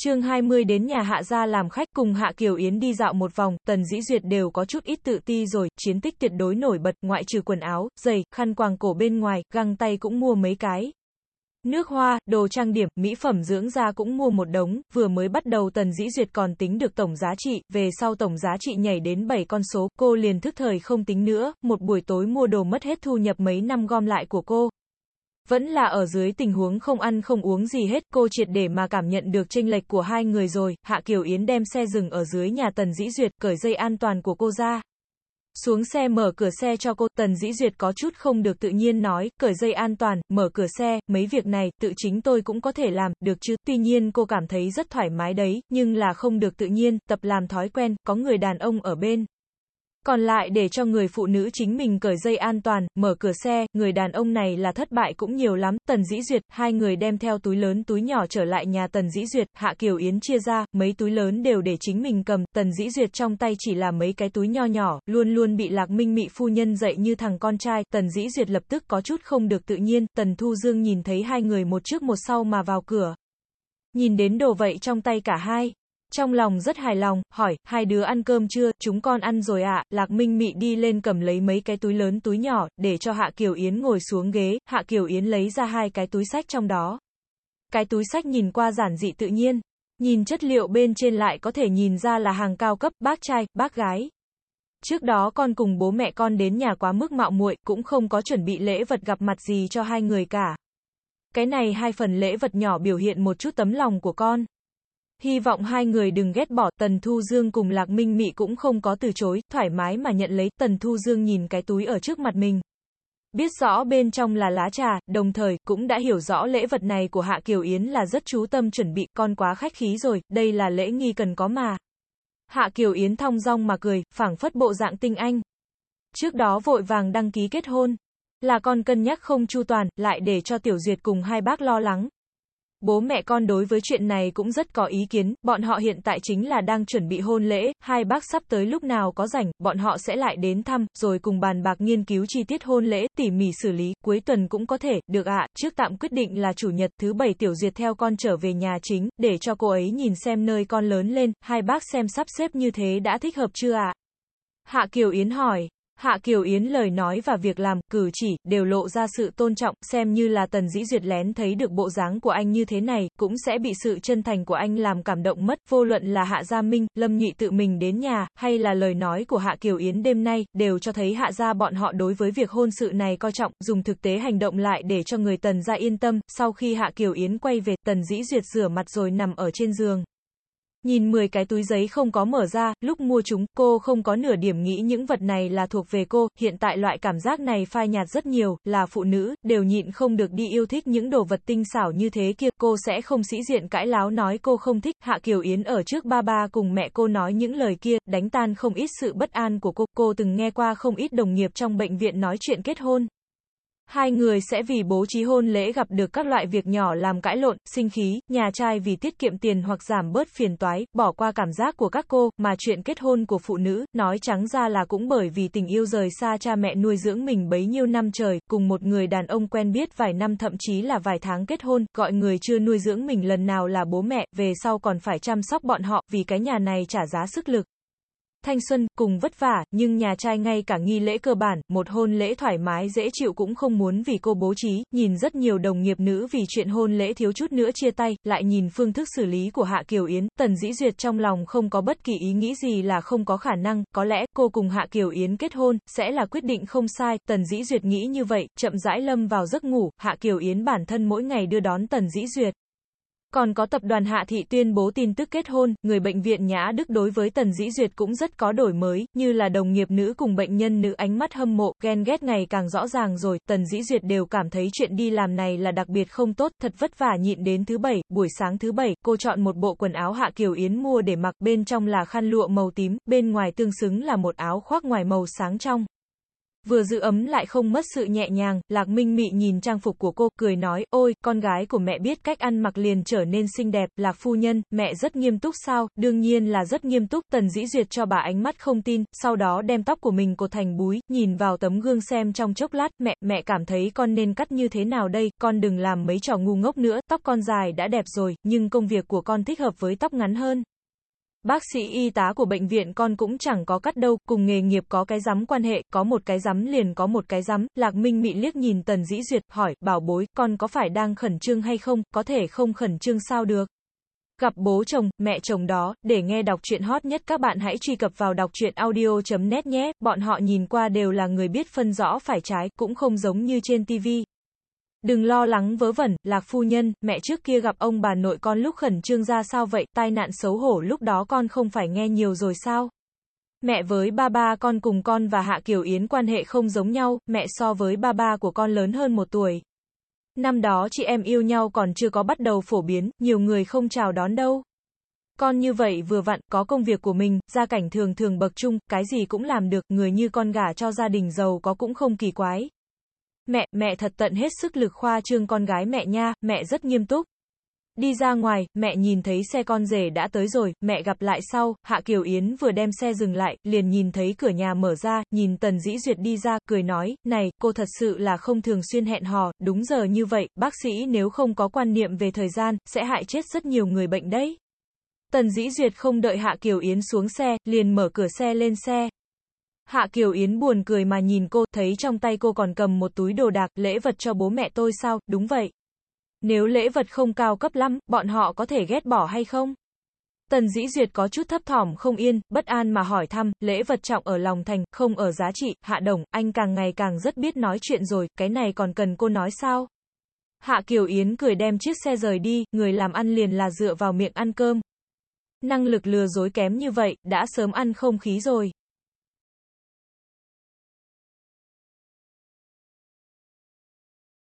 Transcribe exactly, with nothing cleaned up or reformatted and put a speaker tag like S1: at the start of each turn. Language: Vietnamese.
S1: Chương hai mươi đến nhà Hạ gia làm khách, cùng Hạ Kiều Yến đi dạo một vòng, Tần Dĩ Duyệt đều có chút ít tự ti rồi, chiến tích tuyệt đối nổi bật, ngoại trừ quần áo, giày, khăn quàng cổ bên ngoài, găng tay cũng mua mấy cái. Nước hoa, đồ trang điểm, mỹ phẩm dưỡng da cũng mua một đống, vừa mới bắt đầu Tần Dĩ Duyệt còn tính được tổng giá trị, về sau tổng giá trị nhảy đến bảy con số, cô liền thức thời không tính nữa, một buổi tối mua đồ mất hết thu nhập mấy năm gom lại của cô. Vẫn là ở dưới tình huống không ăn không uống gì hết, cô triệt để mà cảm nhận được chênh lệch của hai người rồi. Hạ Kiều Yến đem xe dừng ở dưới nhà Tần Dĩ Duyệt, cởi dây an toàn của cô ra. Xuống xe mở cửa xe cho cô, Tần Dĩ Duyệt có chút không được tự nhiên nói, cởi dây an toàn, mở cửa xe, mấy việc này, tự chính tôi cũng có thể làm, được chứ, tuy nhiên cô cảm thấy rất thoải mái đấy, nhưng là không được tự nhiên, tập làm thói quen, có người đàn ông ở bên. Còn lại để cho người phụ nữ chính mình cởi dây an toàn, mở cửa xe, người đàn ông này là thất bại cũng nhiều lắm, Tần Dĩ Duyệt, hai người đem theo túi lớn túi nhỏ trở lại nhà Tần Dĩ Duyệt, Hạ Kiều Yến chia ra, mấy túi lớn đều để chính mình cầm, Tần Dĩ Duyệt trong tay chỉ là mấy cái túi nho nhỏ, luôn luôn bị Lạc Minh Mị phu nhân dạy như thằng con trai, Tần Dĩ Duyệt lập tức có chút không được tự nhiên, Tần Thu Dương nhìn thấy hai người một trước một sau mà vào cửa. Nhìn đến đồ vậy trong tay cả hai. Trong lòng rất hài lòng, hỏi, hai đứa ăn cơm chưa, chúng con ăn rồi ạ, à. Lạc Minh Mị đi lên cầm lấy mấy cái túi lớn túi nhỏ, để cho Hạ Kiều Yến ngồi xuống ghế, Hạ Kiều Yến lấy ra hai cái túi xách trong đó. Cái túi xách nhìn qua giản dị tự nhiên, nhìn chất liệu bên trên lại có thể nhìn ra là hàng cao cấp, bác trai, bác gái. Trước đó con cùng bố mẹ con đến nhà quá mức mạo muội, cũng không có chuẩn bị lễ vật gặp mặt gì cho hai người cả. Cái này hai phần lễ vật nhỏ biểu hiện một chút tấm lòng của con. Hy vọng hai người đừng ghét bỏ, Tần Thu Dương cùng Lạc Minh Mị cũng không có từ chối, thoải mái mà nhận lấy, Tần Thu Dương nhìn cái túi ở trước mặt mình. Biết rõ bên trong là lá trà, đồng thời, cũng đã hiểu rõ lễ vật này của Hạ Kiều Yến là rất chú tâm chuẩn bị, con quá khách khí rồi, đây là lễ nghi cần có mà. Hạ Kiều Yến thong dong mà cười, phảng phất bộ dạng tinh anh. Trước đó vội vàng đăng ký kết hôn, là con cân nhắc không chu toàn, lại để cho Tiểu Duyệt cùng hai bác lo lắng. Bố mẹ con đối với chuyện này cũng rất có ý kiến, bọn họ hiện tại chính là đang chuẩn bị hôn lễ, hai bác sắp tới lúc nào có rảnh, bọn họ sẽ lại đến thăm, rồi cùng bàn bạc nghiên cứu chi tiết hôn lễ, tỉ mỉ xử lý, cuối tuần cũng có thể, được ạ, à, trước tạm quyết định là chủ nhật, thứ bảy Tiểu Duyệt theo con trở về nhà chính, để cho cô ấy nhìn xem nơi con lớn lên, hai bác xem sắp xếp như thế đã thích hợp chưa ạ? À? Hạ Kiều Yến hỏi. Hạ Kiều Yến lời nói và việc làm, cử chỉ, đều lộ ra sự tôn trọng, xem như là Tần Dĩ Duyệt lén thấy được bộ dáng của anh như thế này, cũng sẽ bị sự chân thành của anh làm cảm động mất, vô luận là Hạ Gia Minh, Lâm Nhụy tự mình đến nhà, hay là lời nói của Hạ Kiều Yến đêm nay, đều cho thấy Hạ Gia bọn họ đối với việc hôn sự này coi trọng, dùng thực tế hành động lại để cho người Tần gia yên tâm. Sau khi Hạ Kiều Yến quay về, Tần Dĩ Duyệt rửa mặt rồi nằm ở trên giường. Nhìn mười cái túi giấy không có mở ra, lúc mua chúng, cô không có nửa điểm nghĩ những vật này là thuộc về cô, hiện tại loại cảm giác này phai nhạt rất nhiều, là phụ nữ, đều nhịn không được đi yêu thích những đồ vật tinh xảo như thế kia, cô sẽ không sĩ diện cãi láo nói cô không thích, Hạ Kiều Yến ở trước ba ba cùng mẹ cô nói những lời kia, đánh tan không ít sự bất an của cô, cô từng nghe qua không ít đồng nghiệp trong bệnh viện nói chuyện kết hôn. Hai người sẽ vì bố trí hôn lễ gặp được các loại việc nhỏ làm cãi lộn, sinh khí, nhà trai vì tiết kiệm tiền hoặc giảm bớt phiền toái, bỏ qua cảm giác của các cô, mà chuyện kết hôn của phụ nữ, nói trắng ra là cũng bởi vì tình yêu rời xa cha mẹ nuôi dưỡng mình bấy nhiêu năm trời, cùng một người đàn ông quen biết vài năm thậm chí là vài tháng kết hôn, gọi người chưa nuôi dưỡng mình lần nào là bố mẹ, về sau còn phải chăm sóc bọn họ, vì cái nhà này trả giá sức lực. Thanh xuân, cùng vất vả, nhưng nhà trai ngay cả nghi lễ cơ bản, một hôn lễ thoải mái dễ chịu cũng không muốn vì cô bố trí, nhìn rất nhiều đồng nghiệp nữ vì chuyện hôn lễ thiếu chút nữa chia tay, lại nhìn phương thức xử lý của Hạ Kiều Yến, Tần Dĩ Duyệt trong lòng không có bất kỳ ý nghĩ gì là không có khả năng, có lẽ, cô cùng Hạ Kiều Yến kết hôn, sẽ là quyết định không sai, Tần Dĩ Duyệt nghĩ như vậy, chậm rãi lâm vào giấc ngủ, Hạ Kiều Yến bản thân mỗi ngày đưa đón Tần Dĩ Duyệt. Còn có tập đoàn Hạ Thị tuyên bố tin tức kết hôn, người bệnh viện Nhã Đức đối với Tần Dĩ Duyệt cũng rất có đổi mới, như là đồng nghiệp nữ cùng bệnh nhân nữ ánh mắt hâm mộ, ghen ghét ngày càng rõ ràng rồi, Tần Dĩ Duyệt đều cảm thấy chuyện đi làm này là đặc biệt không tốt, thật vất vả nhịn đến thứ bảy, buổi sáng thứ bảy, cô chọn một bộ quần áo Hạ Kiều Yến mua để mặc, bên trong là khăn lụa màu tím, bên ngoài tương xứng là một áo khoác ngoài màu sáng trong. Vừa giữ ấm lại không mất sự nhẹ nhàng, Lạc Minh Mị nhìn trang phục của cô, cười nói, ôi, con gái của mẹ biết cách ăn mặc liền trở nên xinh đẹp, Lạc phu nhân, mẹ rất nghiêm túc sao, đương nhiên là rất nghiêm túc, Tần Dĩ Duyệt cho bà ánh mắt không tin, sau đó đem tóc của mình cột thành búi, nhìn vào tấm gương xem trong chốc lát, mẹ, mẹ cảm thấy con nên cắt như thế nào đây, con đừng làm mấy trò ngu ngốc nữa, tóc con dài đã đẹp rồi, nhưng công việc của con thích hợp với tóc ngắn hơn. Bác sĩ y tá của bệnh viện con cũng chẳng có cắt đâu, cùng nghề nghiệp có cái rắm quan hệ, có một cái rắm liền có một cái rắm, Lạc Minh Mị liếc nhìn Tần Dĩ Duyệt, hỏi, bảo bối, con có phải đang khẩn trương hay không, có thể không khẩn trương sao được. Gặp bố chồng, mẹ chồng đó, để nghe đọc truyện hot nhất các bạn hãy truy cập vào đọc truyện audio chấm net nhé, bọn họ nhìn qua đều là người biết phân rõ phải trái, cũng không giống như trên tivi. Đừng lo lắng vớ vẩn, Lạc phu nhân, mẹ trước kia gặp ông bà nội con lúc khẩn trương ra sao vậy, tai nạn xấu hổ lúc đó con không phải nghe nhiều rồi sao? Mẹ với ba ba con cùng con và Hạ Kiều Yến quan hệ không giống nhau, mẹ so với ba ba của con lớn hơn một tuổi. Năm đó chị em yêu nhau còn chưa có bắt đầu phổ biến, nhiều người không chào đón đâu. Con như vậy vừa vặn, có công việc của mình, gia cảnh thường thường bậc trung, cái gì cũng làm được, người như con gả cho gia đình giàu có cũng không kỳ quái. Mẹ, mẹ thật tận hết sức lực khoa trương con gái mẹ nha, mẹ rất nghiêm túc. Đi ra ngoài, mẹ nhìn thấy xe con rể đã tới rồi, mẹ gặp lại sau, Hạ Kiều Yến vừa đem xe dừng lại, liền nhìn thấy cửa nhà mở ra, nhìn Tần Dĩ Duyệt đi ra, cười nói, này, cô thật sự là không thường xuyên hẹn hò, đúng giờ như vậy, bác sĩ nếu không có quan niệm về thời gian, sẽ hại chết rất nhiều người bệnh đấy. Tần Dĩ Duyệt không đợi Hạ Kiều Yến xuống xe, liền mở cửa xe lên xe. Hạ Kiều Yến buồn cười mà nhìn cô, thấy trong tay cô còn cầm một túi đồ đạc, lễ vật cho bố mẹ tôi sao, đúng vậy. Nếu lễ vật không cao cấp lắm, bọn họ có thể ghét bỏ hay không? Tần Dĩ Duyệt có chút thấp thỏm không yên, bất an mà hỏi thăm, lễ vật trọng ở lòng thành, không ở giá trị, Hạ Đồng, anh càng ngày càng rất biết nói chuyện rồi, cái này còn cần cô nói sao? Hạ Kiều Yến cười đem chiếc xe rời đi, người làm ăn liền là dựa vào miệng ăn cơm. Năng lực lừa dối kém như vậy, đã sớm ăn không khí rồi.